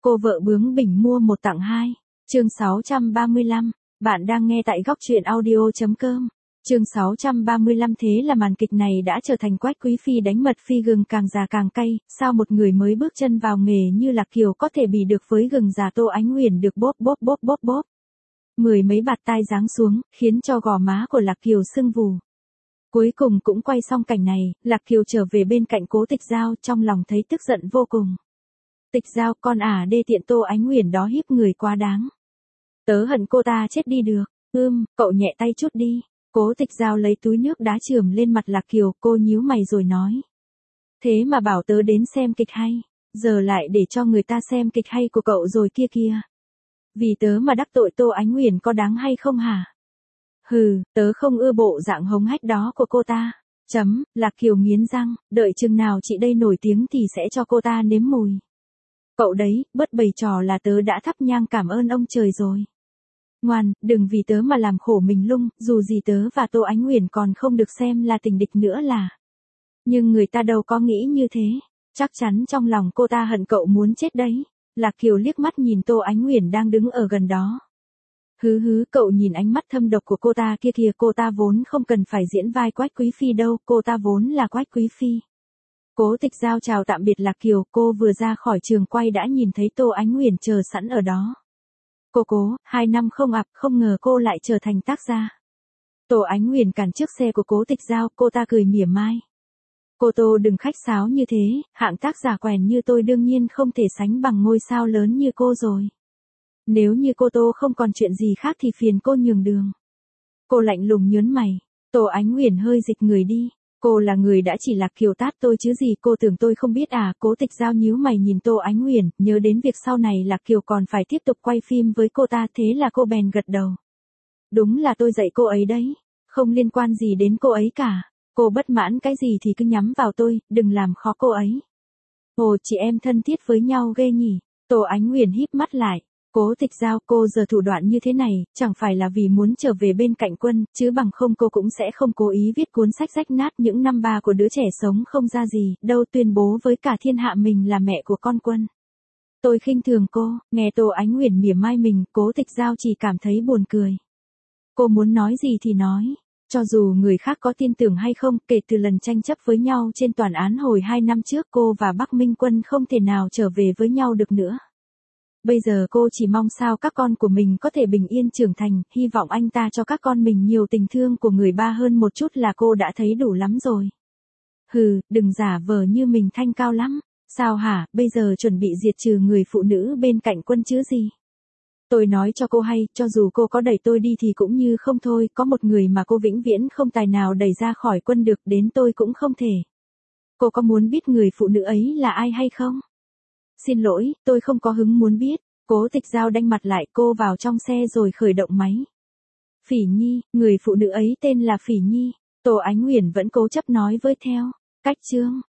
Cô vợ bướng bỉnh mua một tặng hai. Chương 635. Bạn đang nghe tại góc truyện audio.com. Chương 635. Thế là màn kịch này đã trở thành Quách Quý Phi đánh mật phi gừng càng già càng cay, sao một người mới bước chân vào nghề như Lạc Kiều có thể bì được với gừng già Tô Ánh Huyền được bóp bóp bóp bóp bóp. Mười mấy bạt tai giáng xuống, khiến cho gò má của Lạc Kiều sưng vù. Cuối cùng cũng quay xong cảnh này, Lạc Kiều trở về bên cạnh Cố Tịch Giao, trong lòng thấy tức giận vô cùng. Tịch Giao, con đê tiện Tô Ánh Huyền đó hiếp người quá đáng. Tớ hận cô ta chết đi được. Cậu nhẹ tay chút đi. Cố Tịch Giao lấy túi nước đá chườm lên mặt Lạc Kiều, cô nhíu mày rồi nói. Thế mà bảo tớ đến xem kịch hay, giờ lại để cho người ta xem kịch hay của cậu rồi kia kìa. Vì tớ mà đắc tội Tô Ánh Huyền có đáng hay không hả? Hừ, tớ không ưa bộ dạng hống hách đó của cô ta. Lạc Kiều nghiến răng, đợi chừng nào chị đây nổi tiếng thì sẽ cho cô ta nếm mùi. Cậu đấy, bớt bày trò là tớ đã thắp nhang cảm ơn ông trời rồi. Ngoan, đừng vì tớ mà làm khổ mình lung, dù gì tớ và Tô Ánh Huyền còn không được xem là tình địch nữa là. Nhưng người ta đâu có nghĩ như thế, chắc chắn trong lòng cô ta hận cậu muốn chết đấy. Lạc Kiều liếc mắt nhìn Tô Ánh Huyền đang đứng ở gần đó. Cậu nhìn ánh mắt thâm độc của cô ta kia kìa, cô ta vốn không cần phải diễn vai Quách Quý Phi đâu, cô ta vốn là Quách Quý Phi. Cố Tịch Giao chào tạm biệt Lạc Kiều, cô vừa ra khỏi trường quay đã nhìn thấy Tô Ánh Huyền chờ sẵn ở đó. Cố, 2 năm không gặp, không ngờ cô lại trở thành tác gia. Tô Ánh Huyền cản trước xe của Cố Tịch Giao, cô ta cười mỉa mai. Cô Tô đừng khách sáo như thế, hạng tác giả quèn như tôi đương nhiên không thể sánh bằng ngôi sao lớn như cô rồi. Nếu như cô Tô không còn chuyện gì khác thì phiền cô nhường đường. Cô lạnh lùng nhớn mày. Tô Ánh Huyền hơi dịch người đi. Cô là người đã chỉ Lạc Kiều tát tôi chứ gì, cô tưởng tôi không biết à? Cố Tịch Giao nhíu mày nhìn Tô Ánh Huyền, nhớ đến việc sau này Lạc Kiều còn phải tiếp tục quay phim với cô ta, thế là cô bèn gật đầu. Đúng là tôi dạy cô ấy đấy, không liên quan gì đến cô ấy cả. Cô bất mãn cái gì thì cứ nhắm vào tôi, đừng làm khó cô ấy. Ồ, chị em thân thiết với nhau ghê nhỉ. Tô Ánh Huyền híp mắt lại. Cố Tịch Giao, cô giờ thủ đoạn như thế này, chẳng phải là vì muốn trở về bên cạnh quân, chứ bằng không cô cũng sẽ không cố ý viết cuốn sách rách nát những năm ba của đứa trẻ sống không ra gì, đâu tuyên bố với cả thiên hạ mình là mẹ của con quân. Tôi khinh thường cô. Nghe Tô Ánh Huyền mỉa mai mình, Cố Tịch Giao chỉ cảm thấy buồn cười. Cô muốn nói gì thì nói. Cho dù người khác có tin tưởng hay không, kể từ lần tranh chấp với nhau trên tòa án hồi 2 năm trước, cô và Bắc Minh Quân không thể nào trở về với nhau được nữa. Bây giờ cô chỉ mong sao các con của mình có thể bình yên trưởng thành, hy vọng anh ta cho các con mình nhiều tình thương của người ba hơn một chút là cô đã thấy đủ lắm rồi. Đừng giả vờ như mình thanh cao lắm. Sao hả, bây giờ chuẩn bị diệt trừ người phụ nữ bên cạnh quân chứ gì? Tôi nói cho cô hay, cho dù cô có đẩy tôi đi thì cũng như không thôi, có một người mà cô vĩnh viễn không tài nào đẩy ra khỏi quân được, đến tôi cũng không thể. Cô có muốn biết người phụ nữ ấy là ai hay không? Xin lỗi, tôi không có hứng muốn biết. Cố Tịch Giao đanh mặt lại, cô vào trong xe rồi khởi động máy. Phỉ Nhi, người phụ nữ ấy tên là Phỉ Nhi. Tô Ánh Huyền vẫn cố chấp nói với theo. Cách chương.